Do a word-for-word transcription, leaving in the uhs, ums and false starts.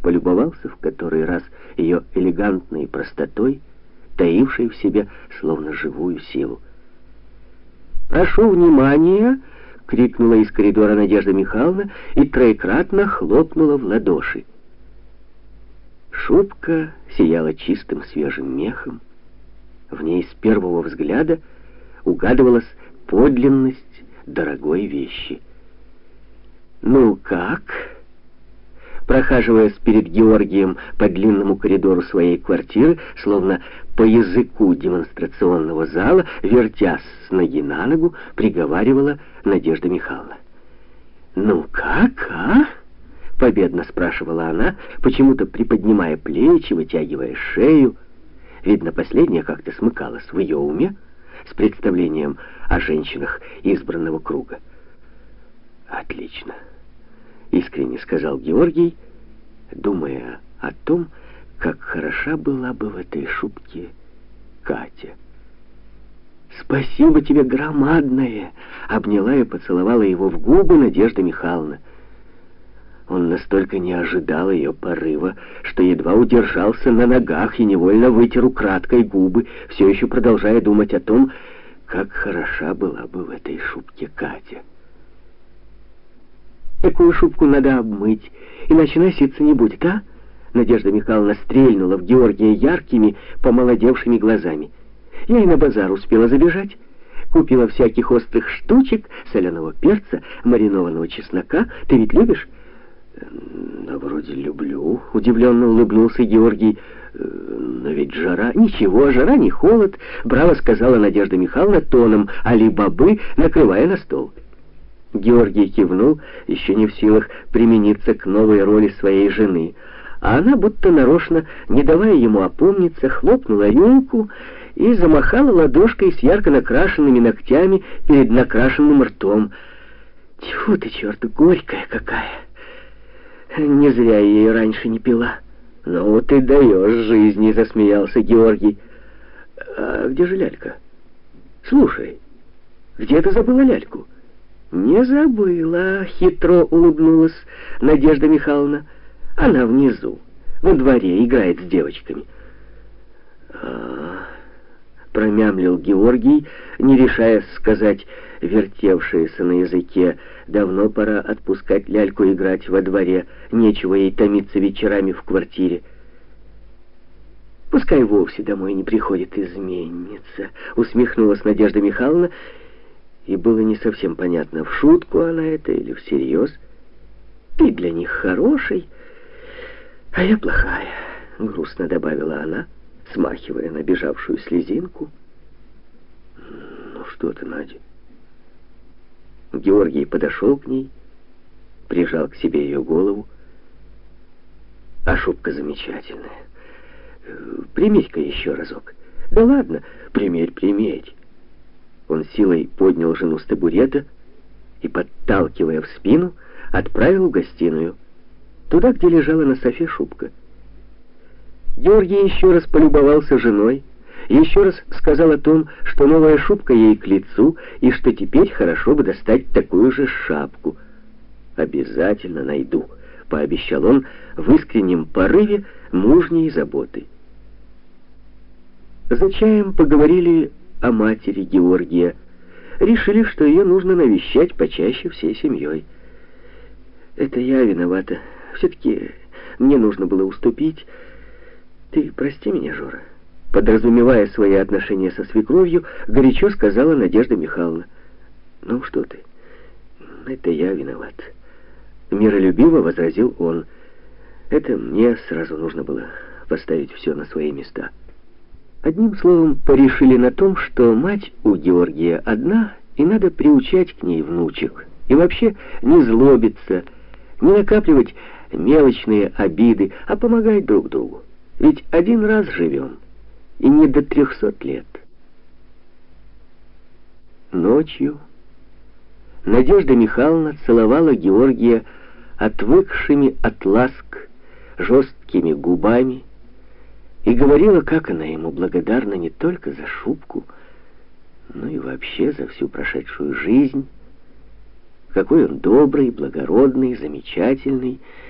полюбовался в который раз ее элегантной простотой, таившей в себе словно живую силу. «Прошу внимания!» — крикнула из коридора Надежда Михайловна и троекратно хлопнула в ладоши. Шубка сияла чистым свежим мехом. В ней с первого взгляда угадывалась подлинность дорогой вещи. «Ну как?» Прохаживаясь перед Георгием по длинному коридору своей квартиры, словно по языку демонстрационного зала, вертясь с ноги на ногу, приговаривала Надежда Михайловна. «Ну как, а?» — победно спрашивала она, почему-то приподнимая плечи, вытягивая шею. Видно, последняя как-то смыкалась в ее уме с представлением о женщинах избранного круга. «Отлично», — искренне сказал Георгий, думая о том, как хороша была бы в этой шубке Катя. «Спасибо тебе громадное!» — обняла и поцеловала его в губы Надежда Михайловна. Он настолько не ожидал ее порыва, что едва удержался на ногах и невольно вытер украдкой губы, все еще продолжая думать о том, как хороша была бы в этой шубке Катя. «Такую шубку надо обмыть, иначе носиться не будет, а?» Надежда Михайловна стрельнула в Георгия яркими, помолодевшими глазами. «Я и на базар успела забежать. Купила всяких острых штучек, соленого перца, маринованного чеснока. Ты ведь любишь?» «Да вроде люблю», — удивленно улыбнулся Георгий. «Но ведь жара...» «Ничего, жара не холод», — браво сказала Надежда Михайловна тоном Али-Бабы, накрывая на стол. Георгий кивнул, еще не в силах примениться к новой роли своей жены, а она, будто нарочно, не давая ему опомниться, хлопнула рюмку и замахала ладошкой с ярко накрашенными ногтями перед накрашенным ртом. «Тьфу ты, черт, горькая какая! Не зря я ее раньше не пила». «Ну ты даешь жизни», — засмеялся Георгий. «А где же лялька? Слушай, где ты забыла ляльку?» «Не забыла», — хитро улыбнулась Надежда Михайловна. «Она внизу, во дворе, играет с девочками». «А-а-а», промямлил Георгий, не решаясь сказать вертевшееся на языке: «Давно пора отпускать ляльку играть во дворе, нечего ей томиться вечерами в квартире». «Пускай вовсе домой не приходит изменница», — усмехнулась Надежда Михайловна, и было не совсем понятно, в шутку она это или всерьез. «Ты для них хороший, а я плохая», — грустно добавила она, смахивая набежавшую слезинку. «Ну что ты, Надя?» Георгий подошел к ней, прижал к себе ее голову. «А шубка замечательная. Примерь-ка еще разок». «Да ладно, примерь, примерь». Он силой поднял жену с табурета и, подталкивая в спину, отправил в гостиную, туда, где лежала на софе шубка. Георгий еще раз полюбовался женой, еще раз сказал о том, что новая шубка ей к лицу, и что теперь хорошо бы достать такую же шапку. «Обязательно найду», — пообещал он в искреннем порыве мужней заботы. За чаем поговорили о матери Георгия. Решили, что ее нужно навещать почаще всей семьей. «Это я виновата. Все-таки мне нужно было уступить. Ты прости меня, Жора», — подразумевая свои отношения со свекровью, горячо сказала Надежда Михайловна. «Ну что ты, это я виноват», — миролюбиво возразил он. «Это мне сразу нужно было поставить все на свои места». Одним словом, порешили на том, что мать у Георгия одна, и надо приучать к ней внучек. И вообще не злобиться, не накапливать мелочные обиды, а помогать друг другу. Ведь один раз живем, и не до трехсот лет. Ночью Надежда Михайловна целовала Георгия отвыкшими от ласк жесткими губами и говорила, как она ему благодарна не только за шубку, но и вообще за всю прошедшую жизнь, какой он добрый, благородный, замечательный,